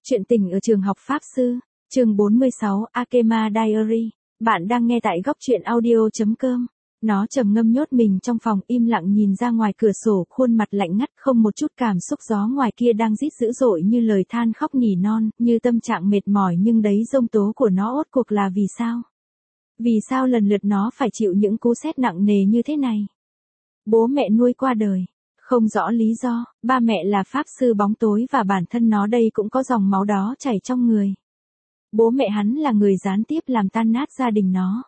Chuyện tình ở trường học Pháp Sư, chương 46, Akema Diary. Bạn đang nghe tại góc truyện audio.com. Nó trầm ngâm nhốt mình trong phòng im lặng nhìn ra ngoài cửa sổ, khuôn mặt lạnh ngắt không một chút cảm xúc. Gió ngoài kia đang rít dữ dội như lời than khóc nỉ non, như tâm trạng mệt mỏi, nhưng đấy giông tố của nó rốt cuộc là vì sao? Vì sao lần lượt nó phải chịu những cú sét nặng nề như thế này? Bố mẹ nuôi qua đời. Không rõ lý do, ba mẹ là pháp sư bóng tối và bản thân nó đây cũng có dòng máu đó chảy trong người. Bố mẹ hắn là người gián tiếp làm tan nát gia đình nó.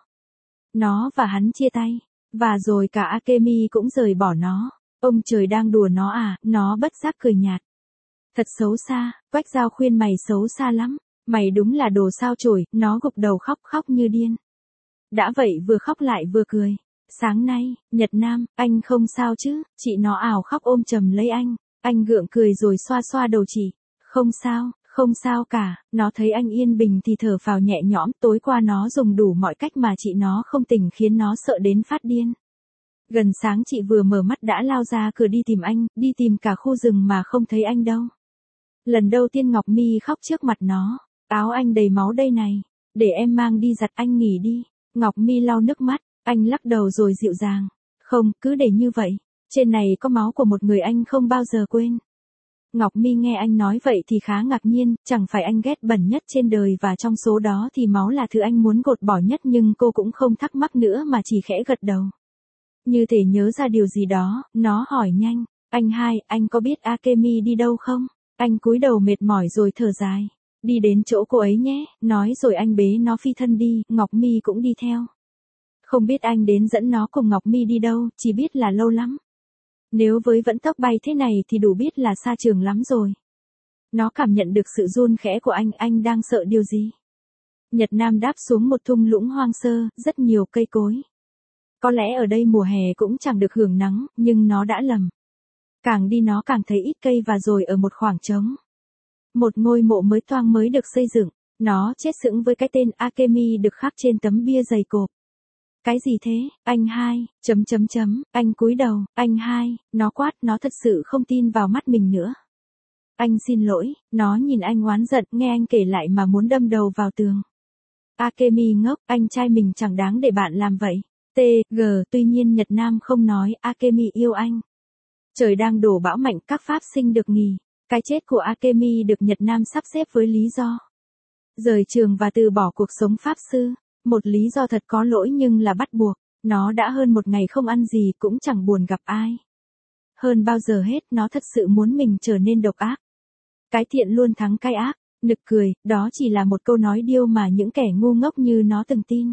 Nó và hắn chia tay, và rồi cả Akemi cũng rời bỏ nó. Ông trời đang đùa nó à, nó bất giác cười nhạt. Thật xấu xa, Quách Giao khuyên mày xấu xa lắm, mày đúng là đồ sao chổi, nó gục đầu khóc như điên. Đã vậy vừa khóc lại vừa cười. Sáng nay, Nhật Nam, anh không sao chứ? Chị nó ảo khóc ôm chầm lấy anh gượng cười rồi xoa xoa đầu chị. Không sao cả, nó thấy anh yên bình thì thở phào nhẹ nhõm. Tối qua nó dùng đủ mọi cách mà chị nó không tỉnh khiến nó sợ đến phát điên. Gần sáng chị vừa mở mắt đã lao ra cửa đi tìm anh, đi tìm cả khu rừng mà không thấy anh đâu. Lần đầu tiên Ngọc Mi khóc trước mặt nó. Áo anh đầy máu đây này, để em mang đi giặt, anh nghỉ đi. Ngọc Mi lau nước mắt. Anh lắc đầu rồi dịu dàng. Không, cứ để như vậy. Trên này có máu của một người anh không bao giờ quên. Ngọc Mi nghe anh nói vậy thì khá ngạc nhiên, chẳng phải anh ghét bẩn nhất trên đời và trong số đó thì máu là thứ anh muốn gột bỏ nhất, nhưng cô cũng không thắc mắc nữa mà chỉ khẽ gật đầu. Như thể nhớ ra điều gì đó, nó hỏi nhanh. Anh có biết Akemi đi đâu không? Anh cúi đầu mệt mỏi rồi thở dài. Đi đến chỗ cô ấy nhé, nói rồi anh bế nó phi thân đi, Ngọc Mi cũng đi theo. Không biết anh đến dẫn nó cùng Ngọc Mi đi đâu, chỉ biết là lâu lắm. Nếu với vận tốc bay thế này thì đủ biết là xa trường lắm rồi. Nó cảm nhận được sự run khẽ của anh đang sợ điều gì? Nhật Nam đáp xuống một thung lũng hoang sơ, rất nhiều cây cối. Có lẽ ở đây mùa hè cũng chẳng được hưởng nắng, nhưng nó đã lầm. Càng đi nó càng thấy ít cây và rồi ở một khoảng trống. Một ngôi mộ mới toang mới được xây dựng, nó chết sững với cái tên Akemi được khắc trên tấm bia dày cộp. Cái gì thế, anh hai, anh cúi đầu, anh hai, nó quát, nó thật sự không tin vào mắt mình nữa. Anh xin lỗi, nó nhìn anh oán giận, nghe anh kể lại mà muốn đâm đầu vào tường. Akemi ngốc, anh trai mình chẳng đáng để bạn làm vậy. Tuy nhiên Nhật Nam không nói, Akemi yêu anh. Trời đang đổ bão mạnh, các pháp sinh được nghỉ. Cái chết của Akemi được Nhật Nam sắp xếp với lý do rời trường và từ bỏ cuộc sống pháp sư. Một lý do thật có lỗi nhưng là bắt buộc. Nó đã hơn một ngày không ăn gì cũng chẳng buồn gặp ai. Hơn bao giờ hết nó thật sự muốn mình trở nên độc ác. Cái thiện luôn thắng cái ác. Nực cười, đó chỉ là một câu nói điêu mà những kẻ ngu ngốc như nó từng tin.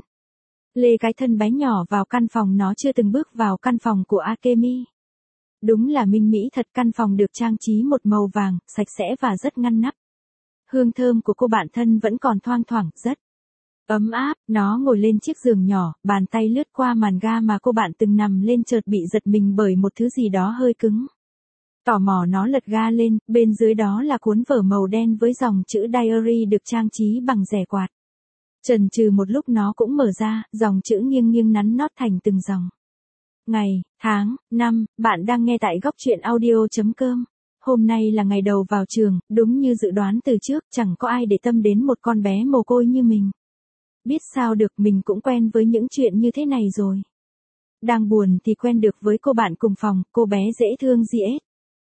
Lê cái thân bé nhỏ vào căn phòng, nó chưa từng bước vào căn phòng của Akemi. Đúng là minh mỹ thật, căn phòng được trang trí một màu vàng, sạch sẽ và rất ngăn nắp. Hương thơm của cô bạn thân vẫn còn thoang thoảng, rất ấm áp. Nó ngồi lên chiếc giường nhỏ, bàn tay lướt qua màn ga mà cô bạn từng nằm lên, chợt bị giật mình bởi một thứ gì đó hơi cứng. Tò mò nó lật ga lên, bên dưới đó là cuốn vở màu đen với dòng chữ diary được trang trí bằng rẻ quạt. Chần chừ một lúc nó cũng mở ra, dòng chữ nghiêng nghiêng nắn nót thành từng dòng. Ngày, tháng, năm, bạn đang nghe tại góc truyện audio.com. Hôm nay là ngày đầu vào trường, đúng như dự đoán từ trước, chẳng có ai để tâm đến một con bé mồ côi như mình. Biết sao được, mình cũng quen với những chuyện như thế này rồi. Đang buồn thì quen được với cô bạn cùng phòng, cô bé dễ thương GS.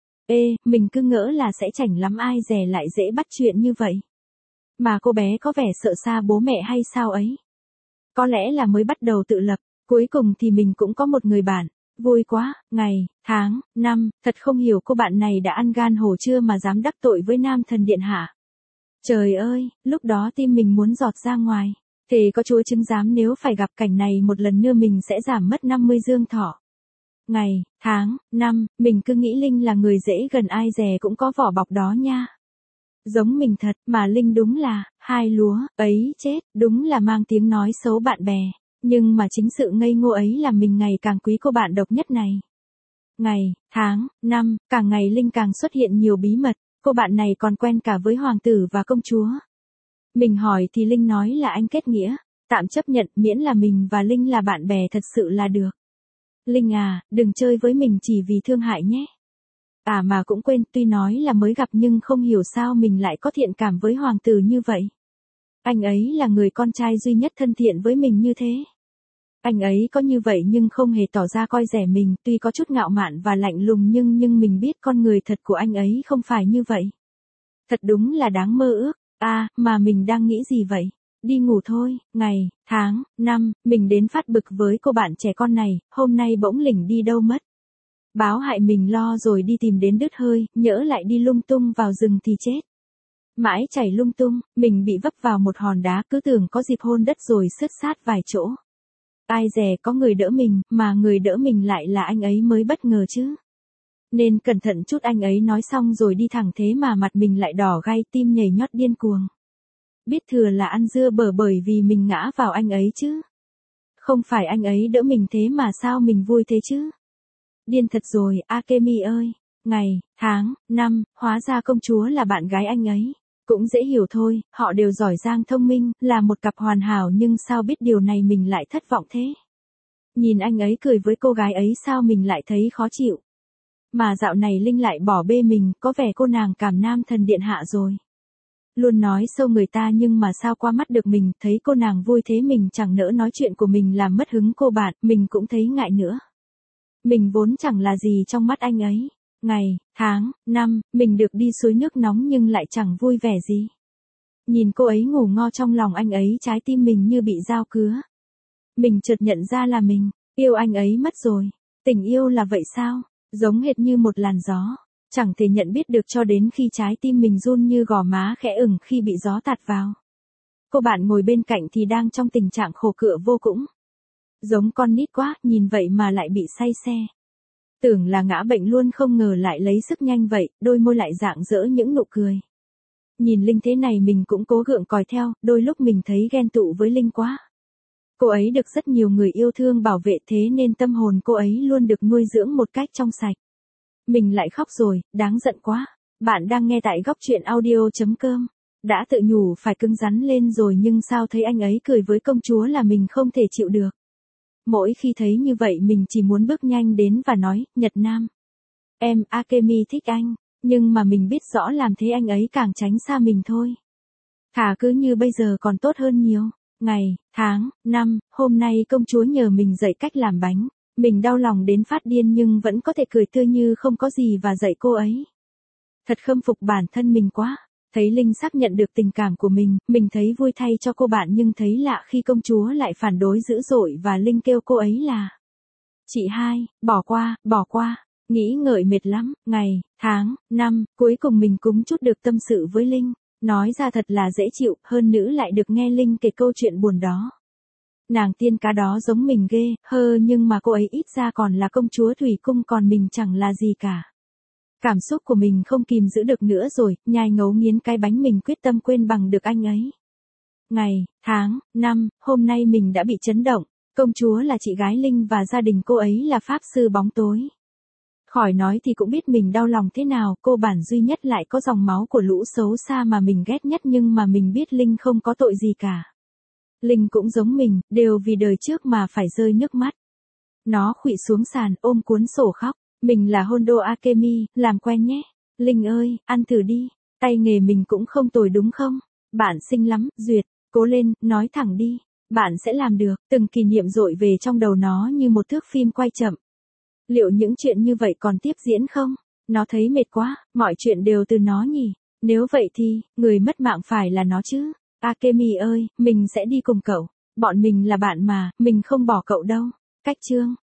Mình cứ ngỡ là sẽ chảnh lắm, ai dè lại dễ bắt chuyện như vậy. Mà cô bé có vẻ sợ xa bố mẹ hay sao ấy. Có lẽ là mới bắt đầu tự lập, cuối cùng thì mình cũng có một người bạn. Vui quá, ngày, tháng, năm, thật không hiểu cô bạn này đã ăn gan hổ chưa mà dám đắc tội với nam thần điện hạ. Trời ơi, lúc đó tim mình muốn giọt ra ngoài. Thề có Chúa chứng giám nếu phải gặp cảnh này một lần nữa mình sẽ giảm mất 50 dương thọ. Ngày, tháng, năm, mình cứ nghĩ Linh là người dễ gần, ai dè cũng có vỏ bọc đó nha. Giống mình thật, mà Linh đúng là, hai lúa, ấy chết, đúng là mang tiếng nói xấu bạn bè. Nhưng mà chính sự ngây ngô ấy làm mình ngày càng quý cô bạn độc nhất này. Ngày, tháng, năm, càng ngày Linh càng xuất hiện nhiều bí mật, cô bạn này còn quen cả với hoàng tử và công chúa. Mình hỏi thì Linh nói là anh kết nghĩa, tạm chấp nhận miễn là mình và Linh là bạn bè thật sự là được. Linh à, đừng chơi với mình chỉ vì thương hại nhé. À mà cũng quên, tuy nói là mới gặp nhưng không hiểu sao mình lại có thiện cảm với hoàng tử như vậy. Anh ấy là người con trai duy nhất thân thiện với mình như thế. Anh ấy có như vậy nhưng không hề tỏ ra coi rẻ mình, tuy có chút ngạo mạn và lạnh lùng nhưng mình biết con người thật của anh ấy không phải như vậy. Thật đúng là đáng mơ ước. À, mà mình đang nghĩ gì vậy? Đi ngủ thôi. Ngày, tháng, năm, mình đến phát bực với cô bạn trẻ con này, hôm nay bỗng lỉnh đi đâu mất. Báo hại mình lo rồi đi tìm đến đứt hơi, nhỡ lại đi lung tung vào rừng thì chết. Mãi chảy lung tung, mình bị vấp vào một hòn đá, cứ tưởng có dịp hôn đất rồi sứt sát vài chỗ. Ai dè có người đỡ mình, mà người đỡ mình lại là anh ấy mới bất ngờ chứ. Nên cẩn thận chút, anh ấy nói xong rồi đi thẳng, thế mà mặt mình lại đỏ gai, tim nhảy nhót điên cuồng. Biết thừa là ăn dưa bở bởi vì mình ngã vào anh ấy chứ. Không phải anh ấy đỡ mình thế mà sao mình vui thế chứ. Điên thật rồi, Akemi ơi. Ngày, tháng, năm, hóa ra công chúa là bạn gái anh ấy. Cũng dễ hiểu thôi, họ đều giỏi giang thông minh, là một cặp hoàn hảo, nhưng sao biết điều này mình lại thất vọng thế. Nhìn anh ấy cười với cô gái ấy sao mình lại thấy khó chịu. Mà dạo này Linh lại bỏ bê mình, có vẻ cô nàng cảm nam thần điện hạ rồi. Luôn nói sâu người ta nhưng mà sao qua mắt được mình, thấy cô nàng vui thế mình chẳng nỡ nói chuyện của mình làm mất hứng cô bạn, mình cũng thấy ngại nữa. Mình vốn chẳng là gì trong mắt anh ấy. Ngày, tháng, năm, mình được đi suối nước nóng nhưng lại chẳng vui vẻ gì. Nhìn cô ấy ngủ ngo trong lòng anh ấy, trái tim mình như bị dao cứa. Mình chợt nhận ra là mình yêu anh ấy mất rồi. Tình yêu là vậy sao? Giống hệt như một làn gió. Chẳng thể nhận biết được cho đến khi trái tim mình run như gò má khẽ ửng khi bị gió tạt vào. Cô bạn ngồi bên cạnh thì đang trong tình trạng khổ cựa vô cùng. Giống con nít quá, nhìn vậy mà lại bị say xe. Tưởng là ngã bệnh luôn, không ngờ lại lấy sức nhanh vậy, đôi môi lại rạng rỡ những nụ cười. Nhìn Linh thế này mình cũng cố gượng còi theo, đôi lúc mình thấy ghen tụ với Linh quá. Cô ấy được rất nhiều người yêu thương bảo vệ, thế nên tâm hồn cô ấy luôn được nuôi dưỡng một cách trong sạch. Mình lại khóc rồi, đáng giận quá. Bạn đang nghe tại góc truyện audio.com. Đã tự nhủ phải cứng rắn lên rồi nhưng sao thấy anh ấy cười với công chúa là mình không thể chịu được. Mỗi khi thấy như vậy mình chỉ muốn bước nhanh đến và nói, Nhật Nam. Em, Akemi thích anh, nhưng mà mình biết rõ làm thế anh ấy càng tránh xa mình thôi. Thà cứ như bây giờ còn tốt hơn nhiều. Ngày, tháng, năm, hôm nay công chúa nhờ mình dạy cách làm bánh. Mình đau lòng đến phát điên nhưng vẫn có thể cười tươi như không có gì và dạy cô ấy. Thật khâm phục bản thân mình quá. Thấy Linh xác nhận được tình cảm của mình thấy vui thay cho cô bạn nhưng thấy lạ khi công chúa lại phản đối dữ dội và Linh kêu cô ấy là chị hai, bỏ qua, nghĩ ngợi mệt lắm, ngày, tháng, năm, cuối cùng mình cũng chút được tâm sự với Linh, nói ra thật là dễ chịu, hơn nữa lại được nghe Linh kể câu chuyện buồn đó. Nàng tiên cá đó giống mình ghê, nhưng mà cô ấy ít ra còn là công chúa thủy cung còn mình chẳng là gì cả. Cảm xúc của mình không kìm giữ được nữa rồi, nhai ngấu nghiến cái bánh mình quyết tâm quên bằng được anh ấy. Ngày, tháng, năm, hôm nay mình đã bị chấn động, công chúa là chị gái Linh và gia đình cô ấy là pháp sư bóng tối. Khỏi nói thì cũng biết mình đau lòng thế nào, cô bản duy nhất lại có dòng máu của lũ xấu xa mà mình ghét nhất nhưng mà mình biết Linh không có tội gì cả. Linh cũng giống mình, đều vì đời trước mà phải rơi nước mắt. Nó khuỵu xuống sàn ôm cuốn sổ khóc. Mình là Hondo Akemi, làm quen nhé. Linh ơi, ăn thử đi. Tay nghề mình cũng không tồi đúng không? Bạn xinh lắm, Duyệt. Cố lên, nói thẳng đi. Bạn sẽ làm được. Từng kỷ niệm dội về trong đầu nó như một thước phim quay chậm. Liệu những chuyện như vậy còn tiếp diễn không? Nó thấy mệt quá, mọi chuyện đều từ nó nhỉ. Nếu vậy thì, người mất mạng phải là nó chứ. Akemi ơi, mình sẽ đi cùng cậu. Bọn mình là bạn mà, mình không bỏ cậu đâu. Cách chương.